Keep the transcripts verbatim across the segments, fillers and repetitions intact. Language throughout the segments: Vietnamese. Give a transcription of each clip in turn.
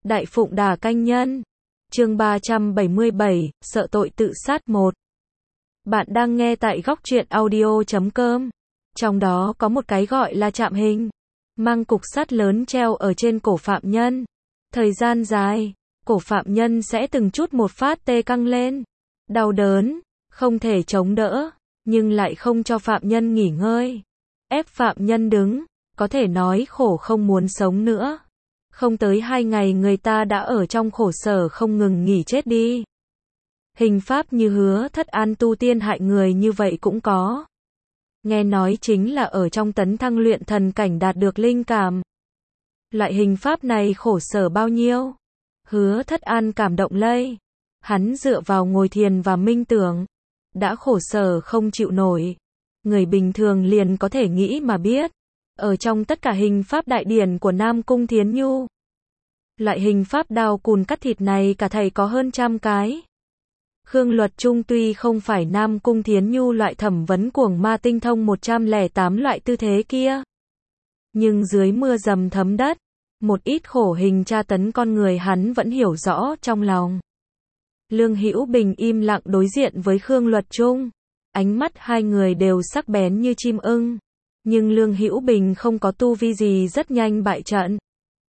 Đại Phụng Đà Canh Nhân. Chương ba trăm bảy mươi bảy, sợ tội tự sát một. Bạn đang nghe tại góc truyện audio chấm com. Trong đó có một cái gọi là trạm hình, mang cục sắt lớn treo ở trên cổ phạm nhân. Thời gian dài, cổ phạm nhân sẽ từng chút một phát tê căng lên. Đau đớn, không thể chống đỡ, nhưng lại không cho phạm nhân nghỉ ngơi. Ép phạm nhân đứng, có thể nói khổ không muốn sống nữa. Không tới hai ngày người ta đã ở trong khổ sở không ngừng nghỉ chết đi. Hình pháp như Hứa Thất An tu tiên hại người như vậy cũng có. Nghe nói chính là ở trong tấn thăng luyện thần cảnh đạt được linh cảm. Loại hình pháp này khổ sở bao nhiêu? Hứa Thất An cảm động lây. Hắn dựa vào ngồi thiền và minh tưởng. Đã khổ sở không chịu nổi. Người bình thường liền có thể nghĩ mà biết. Ở trong tất cả hình pháp đại điển của Nam Cung Thiến Nhu, loại hình pháp đao cùn cắt thịt này cả thầy có hơn trăm cái. Khương Luật Trung tuy không phải Nam Cung Thiến Nhu loại thẩm vấn cuồng ma tinh thông một trăm lẻ tám loại tư thế kia, nhưng dưới mưa dầm thấm đất, một ít khổ hình tra tấn con người hắn vẫn hiểu rõ trong lòng. Lương Hữu Bình im lặng đối diện với Khương Luật Trung, ánh mắt hai người đều sắc bén như chim ưng. Nhưng Lương Hữu Bình không có tu vi gì rất nhanh bại trận.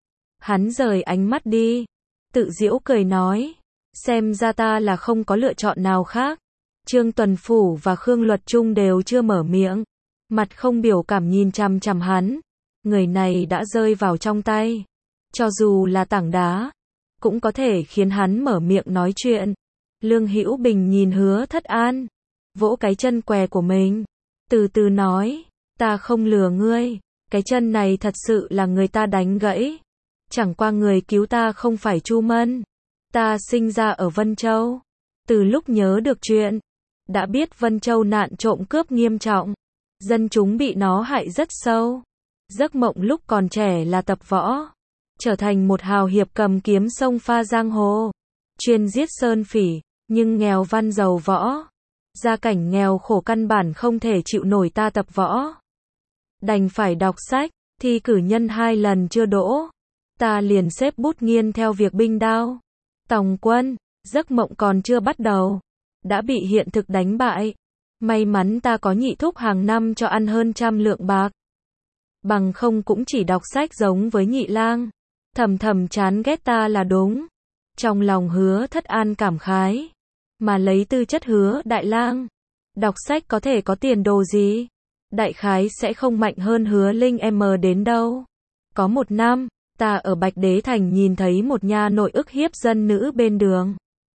Hắn rời ánh mắt đi, tự giễu cười nói, xem ra ta là không có lựa chọn nào khác. Trương Tuần Phủ và Khương Luật Trung đều chưa mở miệng, mặt không biểu cảm nhìn chằm chằm hắn. Người này đã rơi vào trong tay, cho dù là tảng đá, cũng có thể khiến hắn mở miệng nói chuyện. Lương Hữu Bình nhìn Hứa Thất An, vỗ cái chân què của mình, từ từ nói, ta không lừa ngươi, cái chân này thật sự là người ta đánh gãy. Chẳng qua người cứu ta không phải Chu Mân. Ta sinh ra ở Vân Châu. Từ lúc nhớ được chuyện, đã biết Vân Châu nạn trộm cướp nghiêm trọng. Dân chúng bị nó hại rất sâu. Giấc mộng lúc còn trẻ là tập võ. Trở thành một hào hiệp cầm kiếm sông pha giang hồ. Chuyên giết sơn phỉ, nhưng nghèo văn giàu võ. Gia cảnh nghèo khổ căn bản không thể chịu nổi ta tập võ. Đành phải đọc sách, thi cử nhân hai lần chưa đỗ. Ta liền xếp bút nghiên theo việc binh đao. Tòng quân, giấc mộng còn chưa bắt đầu, đã bị hiện thực đánh bại. May mắn ta có nhị thúc hàng năm cho ăn hơn trăm lượng bạc. Bằng không cũng chỉ đọc sách giống với nhị lang. Thầm thầm chán ghét ta là đúng. Trong lòng Hứa Thất An cảm khái. Mà lấy tư chất Hứa đại lang, đọc sách có thể có tiền đồ gì? Đại khái sẽ không mạnh hơn Hứa Linh em đến đâu. Có một năm, ta ở Bạch Đế Thành nhìn thấy một nha nội ức hiếp dân nữ bên đường.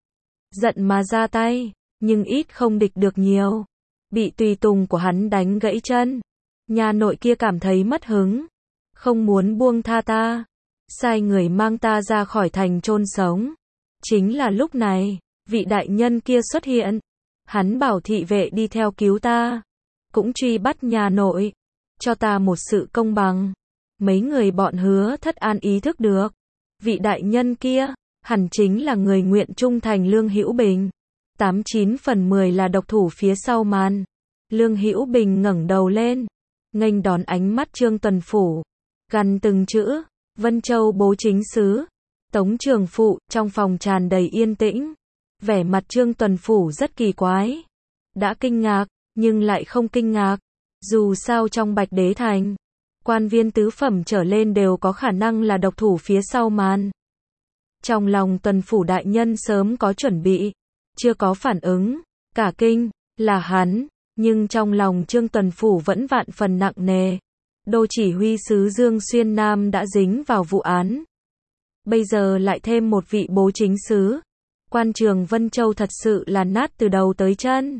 Giận mà ra tay, nhưng ít không địch được nhiều. Bị tùy tùng của hắn đánh gãy chân. Nha nội kia cảm thấy mất hứng, không muốn buông tha ta. Sai người mang ta ra khỏi thành chôn sống. Chính là lúc này, vị đại nhân kia xuất hiện. Hắn bảo thị vệ đi theo cứu ta. Cũng truy bắt nhà nội, cho ta một sự công bằng. Mấy người bọn Hứa Thất An ý thức được, vị đại nhân kia, hẳn chính là người nguyện trung thành Lương Hữu Bình. Tám chín phần mười là độc thủ phía sau màn. Lương Hữu Bình ngẩng đầu lên, nghênh đón ánh mắt Trương Tuần Phủ, gằn từng chữ, Vân Châu bố chính sứ, Tống Trường Phụ, trong phòng tràn đầy yên tĩnh. Vẻ mặt Trương Tuần Phủ rất kỳ quái. Đã kinh ngạc, nhưng lại không kinh ngạc. Dù sao trong Bạch Đế Thành, quan viên tứ phẩm trở lên đều có khả năng là độc thủ phía sau màn. Trong lòng Tuần Phủ đại nhân sớm có chuẩn bị, chưa có phản ứng, cả kinh, là hắn, nhưng trong lòng Trương Tuần Phủ vẫn vạn phần nặng nề. Đô chỉ huy sứ Dương Xuyên Nam đã dính vào vụ án. Bây giờ lại thêm một vị bố chính sứ. Quan trường Vân Châu thật sự là nát từ đầu tới chân.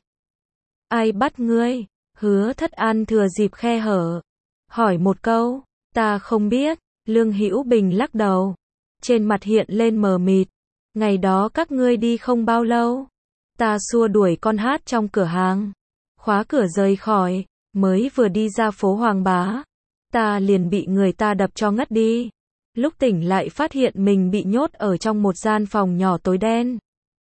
Ai bắt ngươi? Hứa Thất An thừa dịp khe hở, hỏi một câu. Ta không biết. Lương Hữu Bình lắc đầu, trên mặt hiện lên mờ mịt. Ngày đó các ngươi đi không bao lâu, ta xua đuổi con hát trong cửa hàng, khóa cửa rời khỏi, mới vừa đi ra phố Hoàng Bá, ta liền bị người ta đập cho ngất đi. Lúc tỉnh lại phát hiện mình bị nhốt ở trong một gian phòng nhỏ tối đen.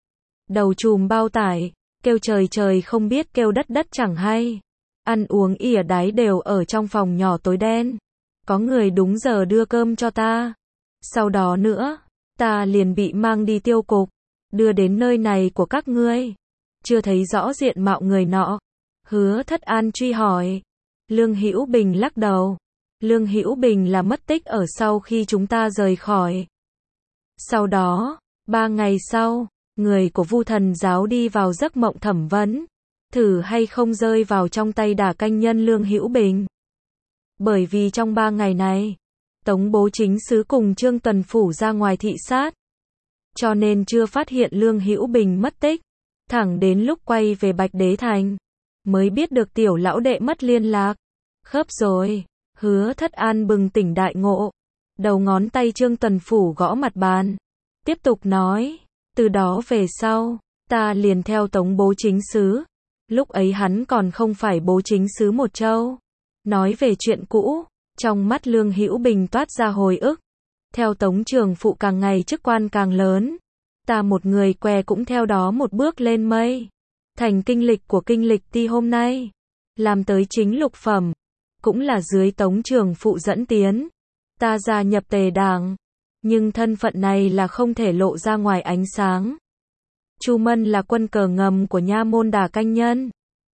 Đầu trùm bao tải, kêu trời trời không biết kêu đất đất chẳng hay. Ăn uống ỉa đáy đều ở trong phòng nhỏ tối đen. Có người đúng giờ đưa cơm cho ta. Sau đó nữa, ta liền bị mang đi tiêu cục, đưa đến nơi này của các ngươi. Chưa thấy rõ diện mạo người nọ. Hứa Thất An truy hỏi. Lương Hữu Bình lắc đầu. Lương Hữu Bình là mất tích ở sau khi chúng ta rời khỏi. Sau đó, ba ngày sau, người của Vu Thần giáo đi vào giấc mộng thẩm vấn, thử hay không rơi vào trong tay đả canh nhân Lương Hữu Bình. Bởi vì trong ba ngày này, Tống Bố Chính Sứ cùng Trương Tuần Phủ ra ngoài thị sát, cho nên chưa phát hiện Lương Hữu Bình mất tích. Thẳng đến lúc quay về Bạch Đế Thành, mới biết được tiểu lão đệ mất liên lạc. Khớp rồi. Hứa Thất An bừng tỉnh đại ngộ. Đầu ngón tay Trương Tuần Phủ gõ mặt bàn. Tiếp tục nói. Từ đó về sau, ta liền theo Tống Bố Chính Sứ. Lúc ấy hắn còn không phải Bố Chính Sứ một châu. Nói về chuyện cũ, trong mắt Lương Hữu Bình toát ra hồi ức. Theo Tống Trường Phụ càng ngày chức quan càng lớn, ta một người què cũng theo đó một bước lên mây. Thành kinh lịch của kinh lịch ti hôm nay, làm tới chính lục phẩm, cũng là dưới Tống Trường Phụ dẫn tiến. Ta gia nhập Tề Đảng, nhưng thân phận này là không thể lộ ra ngoài ánh sáng. Chu Mân là quân cờ ngầm của nha môn đả canh nhân.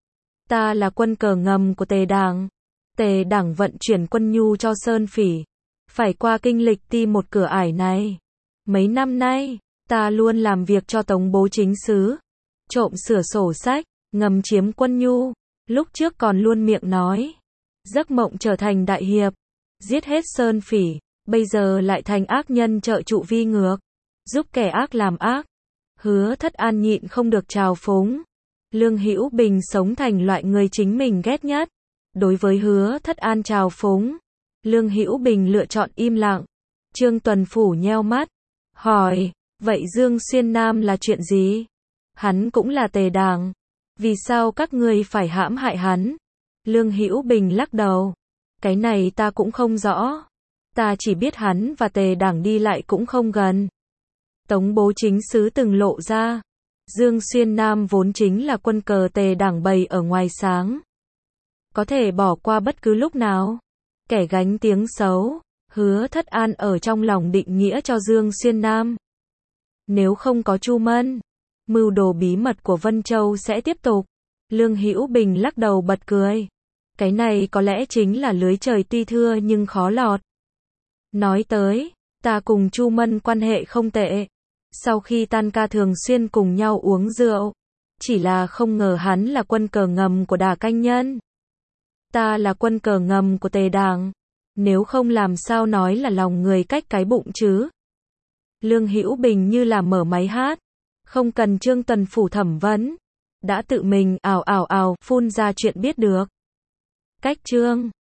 Ta là quân cờ ngầm của Tề Đảng. Tề Đảng vận chuyển quân nhu cho Sơn Phỉ, phải qua kinh lịch ti một cửa ải này. Mấy năm nay, ta luôn làm việc cho Tống Bố Chính Sứ, trộm sửa sổ sách, ngầm chiếm quân nhu, lúc trước còn luôn miệng nói, giấc mộng trở thành đại hiệp, giết hết Sơn Phỉ, bây giờ lại thành ác nhân trợ trụ vi ngược, giúp kẻ ác làm ác. Hứa Thất An nhịn không được trào phúng. Lương Hữu Bình sống thành loại người chính mình ghét nhất. Đối với Hứa Thất An trào phúng, Lương Hữu Bình lựa chọn im lặng. Trương Tuần Phủ nheo mắt, hỏi, vậy Dương Xuyên Nam là chuyện gì? Hắn cũng là Tề Đảng. Vì sao các ngươi phải hãm hại hắn? Lương Hữu Bình lắc đầu. Cái này ta cũng không rõ. Ta chỉ biết hắn và Tề Đảng đi lại cũng không gần. Tống Bố Chính Sứ từng lộ ra. Dương Xuyên Nam vốn chính là quân cờ Tề Đảng bày ở ngoài sáng. Có thể bỏ qua bất cứ lúc nào. Kẻ gánh tiếng xấu, Hứa Thất An ở trong lòng định nghĩa cho Dương Xuyên Nam. Nếu không có Chu Mân, mưu đồ bí mật của Vân Châu sẽ tiếp tục. Lương Hữu Bình lắc đầu bật cười. Cái này có lẽ chính là lưới trời tuy thưa nhưng khó lọt. Nói tới, ta cùng Chu Mân quan hệ không tệ. Sau khi tan ca thường xuyên cùng nhau uống rượu. Chỉ là không ngờ hắn là quân cờ ngầm của đả canh nhân. Ta là quân cờ ngầm của Tề Đảng. Nếu không làm sao nói là lòng người cách cái bụng chứ. Lương Hữu Bình như là mở máy hát. Không cần Trương Tuần Phủ thẩm vấn. Đã tự mình ào ào ào phun ra chuyện biết được. Cách Trương